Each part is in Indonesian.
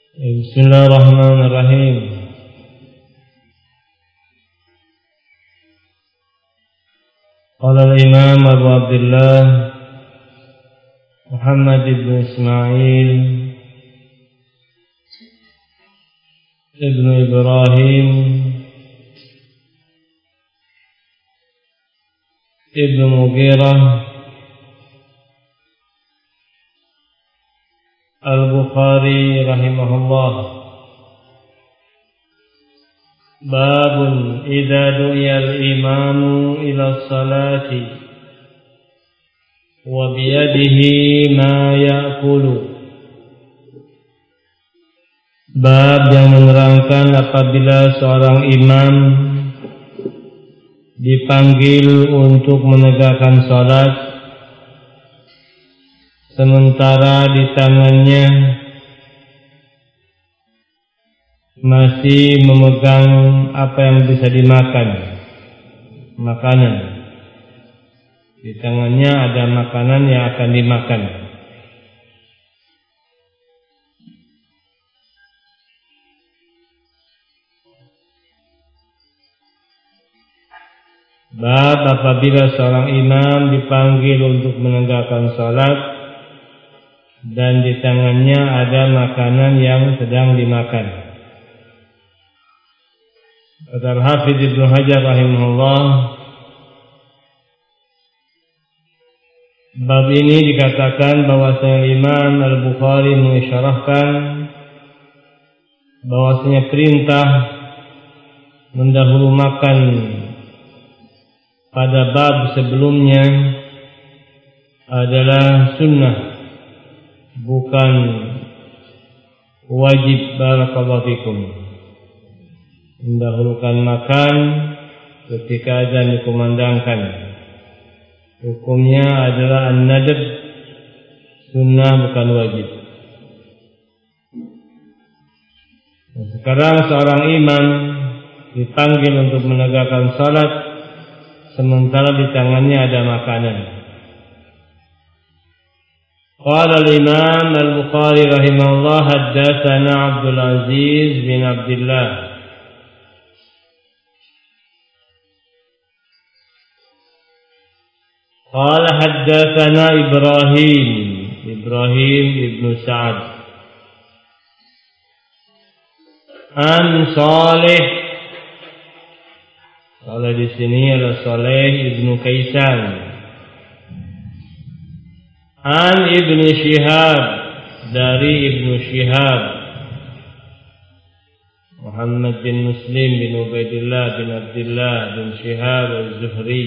Bismillahirrahmanirrahim. Qala al-Imam Abu Abdullah Muhammad ibn Ismail ibn Ibrahim ibn Mughirah Al-Bukhari rahimahullah. Babun idza du'iya al-imamu ila salati wa biyadihi ma ya'kulu. Bab yang menerangkan apabila seorang imam dipanggil untuk menegakkan salat sementara di tangannya masih memegang apa yang bisa dimakan, makanan. Di tangannya ada makanan yang akan dimakan. Bab apabila seorang imam dipanggil untuk menegakkan salat dan di tangannya ada makanan yang sedang dimakan. Kata Al-Hafidz Ibnu Hajar rahimahullah, bab ini dikatakan bahwasanya Imam Al-Bukhari mengisyarahkan bahwasanya perintah mendahulu makan pada bab sebelumnya adalah sunnah, bukan wajib. Barakallahu fikum. Mendahulukan makan ketika azan dikumandangkan, hukumnya adalah an-nadab, sunnah bukan wajib. Nah, sekarang seorang imam dipanggil untuk menegakkan salat sementara di tangannya ada makanan. قال الإمام البخاري رحمه الله حدثنا عبد العزيز بن عبد الله قال حدثنا إبراهيم بن سعد عن صالح. Saleh di sini adalah Saleh ibnu Kaisan. An Ibnu Syihab, dari Ibnu Syihab Muhammad bin Muslim bin Ubaidillah bin Abdullah bin Syihab az-Zuhri.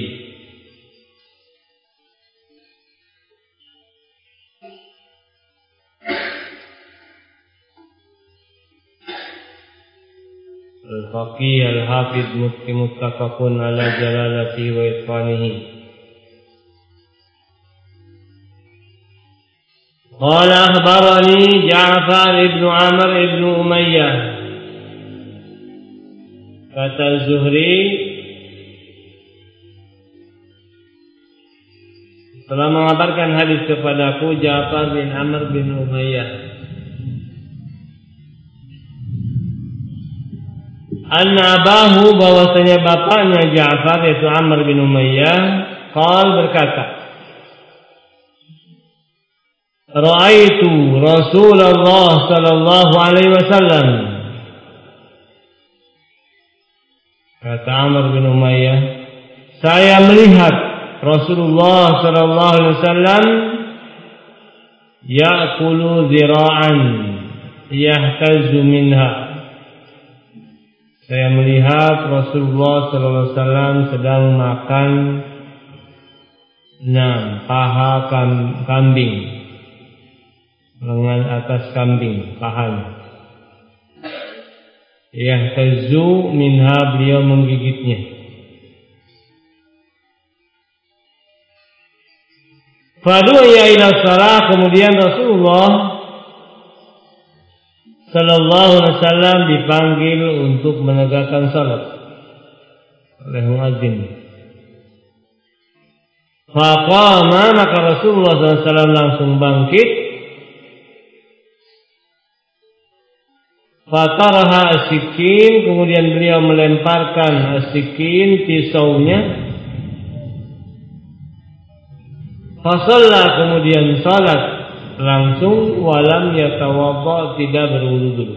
Al-Faqih Al-Hafidz muttafaqun ala jalalatihi wa itqanihi. قال أخبرني جعفر بن عمرو بن أمية. Kata Zuhri, telah mengabarkan hadis kepadaku Ja'far bin Amr bin Umayyah. Anna abahu, bahwasanya bapaknya Ja'far yaitu Amr bin Umayyah, berkata, Ra'aitu Rasulullah sallallahu alaihi wasallam. Kata Amr bin Umayyah, saya melihat Rasulullah sallallahu alaihi wasallam ya'kulu zira'an yahtazu minha. Saya melihat Rasulullah sallallahu alaihi wasallam sedang makan paha kambing, lengan atas kambing, pahanya. Yahtazu minha, beliau menggigitnya. Fadu'a ila shalah, kemudian Rasulullah sallallahu alaihi wasallam dipanggil untuk menegakkan salat oleh muadzin. Faqama, maka Rasulullah sallallahu alaihi wasallam langsung bangkit Fataraha as-sikin, kemudian beliau melemparkan as-sikin, pisaunya. Fasalla, kemudian salat langsung, walam yatawadda, tidak berwudu dulu.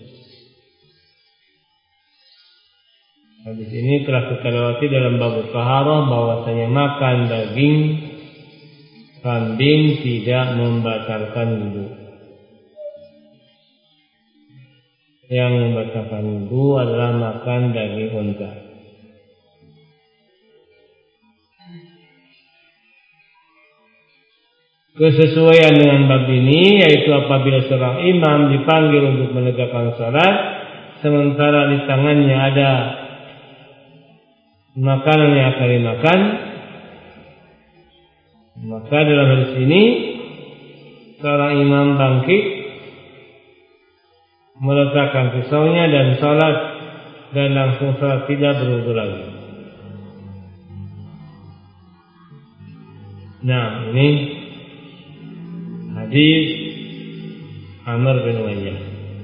Hadis ini telah kita lewati dalam bab taharah bahwasanya makan daging kambing tidak membatalkan wudu. Yang membatalkan wudu adalah makan daging unta. Kesesuaian dengan bab ini yaitu apabila seorang imam dipanggil untuk menegakkan salat, sementara di tangannya ada makanan yang akan dimakan, maka dalam hadis ini seorang imam bangkit, meletakkan pisaunya dan salat, dan langsung salat, tidak berwudu lagi. Nah, ini hadis Amr bin Umayyah.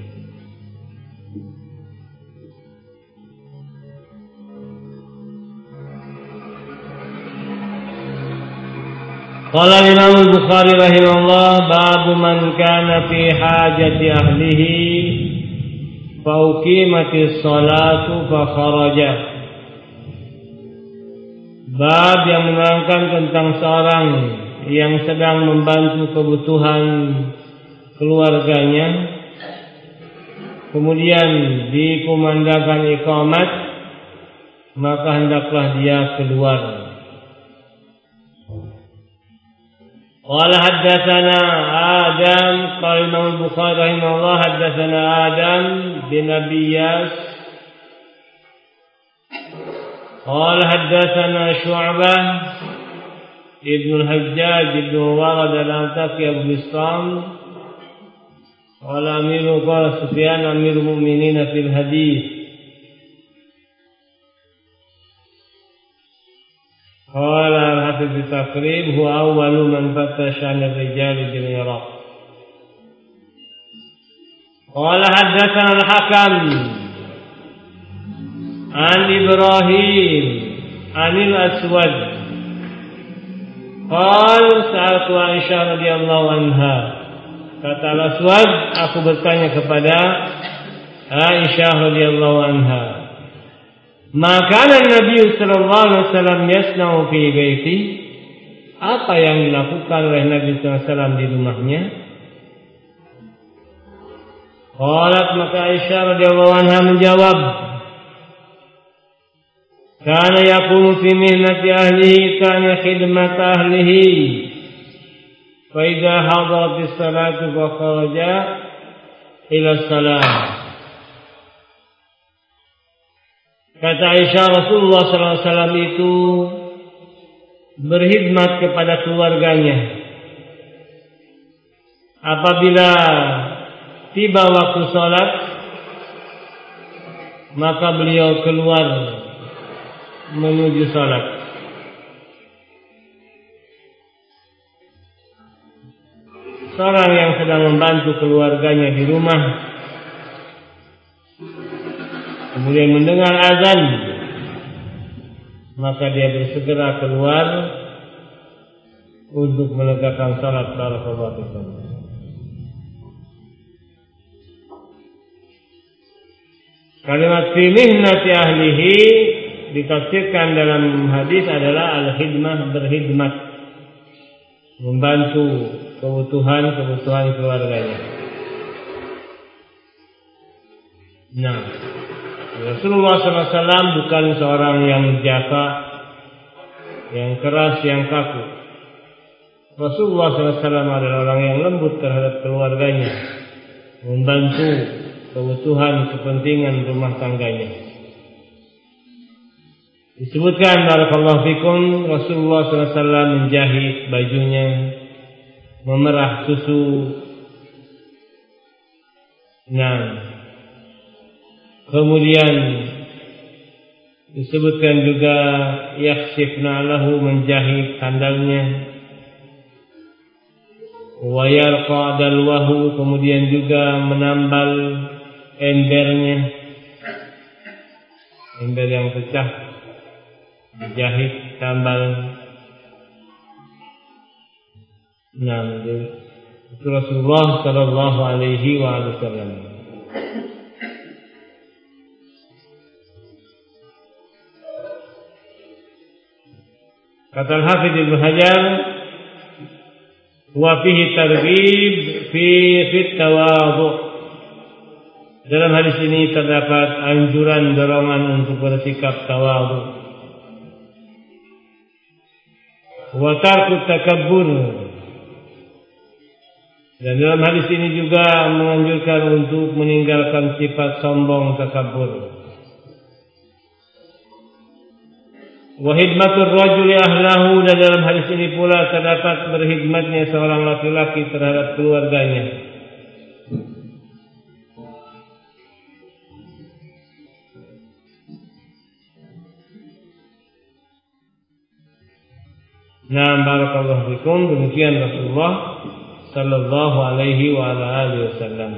Qala Imam Al-Bukhari rahimahullah, babu man kana fi hajati ahlihi fa uqimatis salatu fa kharaja. Bab yang menerangkan tentang seorang yang sedang membantu kebutuhan keluarganya, kemudian dikumandangkan iqamat, maka hendaklah dia keluar. Qala haddatsana Adam, qala Imam Al-Bukhari rahimahullah, haddatsana Adam bin Abi Iyas, qala haddatsana Syu'bah ibn al-Hajjaj ibn Warad al-Ataki Abu Bistam, qala amiru qala Sufyan amirul mu'minin fil hadis. قال الحافظ في التقريب هو أول من فتش عن الرجال بالعراق. قال حدثنا الحكم عن إبراهيم عن الأسود قال سألت عائشة رضي الله عنها. Kata Al-Aswad, aku bertanya kepada Aisyah radhiyallahu anha, maka Nabi sallallahu alaihi wasallam yasna'u fi baiti, apa yang dilakukan oleh Nabi sallallahu alaihi wasallam di rumahnya? Qalat, maka Aisyah radhiyallahu anha menjawab, kana yaqumu fi mihnati ahlihi kana khidmat ahlihi fa idza hadarat as-salatu fa kharaja ila as-salat. Kata Aisyah, Rasulullah SAW itu berkhidmat kepada keluarganya. Apabila tiba waktu salat, maka beliau keluar menuju salat. Seorang yang sedang membantu keluarganya di rumah, kemudian mendengar azan, maka dia bersegera keluar untuk menegakkan salat. Barakallahu fikum. Kalimat fi mihnati ahlihi ditafsirkan dalam hadis adalah al-khidmah, berkhidmat, membantu kebutuhan keluarganya. Nah, Rasulullah SAW bukan seorang yang jaka, yang keras, yang kaku. Rasulullah SAW adalah orang yang lembut terhadap keluarganya, membantu kebutuhan kepentingan rumah tangganya. Disebutkan barakallahu fikum, Rasulullah SAW menjahit bajunya, memerah susu. Nah, kemudian disebutkan juga yakhsifna lahu, menjahit sandalnya, wa yarqa dalwahu, kemudian juga menambal ember yang pecah, dijahit tambal. Nah, itu Rasulullah Sallallahu Alaihi Wasallam. Kata Al-Hafidz Ibnu Hajar, wa fihi targhib fi tawadhu. Dalam hadis ini terdapat anjuran dorongan untuk bersikap tawadhu. Wa tarku takabbur. Dan dalam hadis ini juga menganjurkan untuk meninggalkan sifat sombong takabbur. Wa khidmatur rajuli ahlahu, dan dalam hadis ini pula terdapat berkhidmatnya seorang laki-laki terhadap keluarganya. Nah, barakallahu fikum. Demikian Rasulullah Sallallahu Alaihi Wasallam.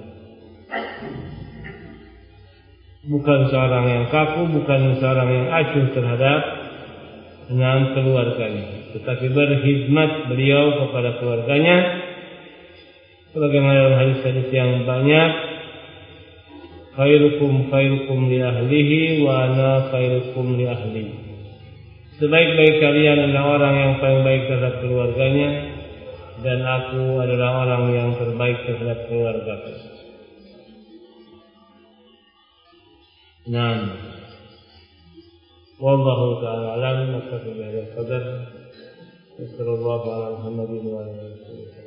Bukan seorang yang kaku, bukan seorang yang acuh terhadap keluarganya, tetapi berkhidmat beliau kepada keluarganya, sebagaimana dalam hadis-hadis yang banyak, khairukum li ahlihi wa ana khairukum li ahli. Sebaik-baik kalian adalah orang yang paling baik terhadap keluarganya, dan aku adalah orang yang terbaik terhadap keluargaku. Nah, wallahu ta'ala alam. Naktafi bihadzal qadar. Wassallallahu ala Muhammadin wa alihi wasallam.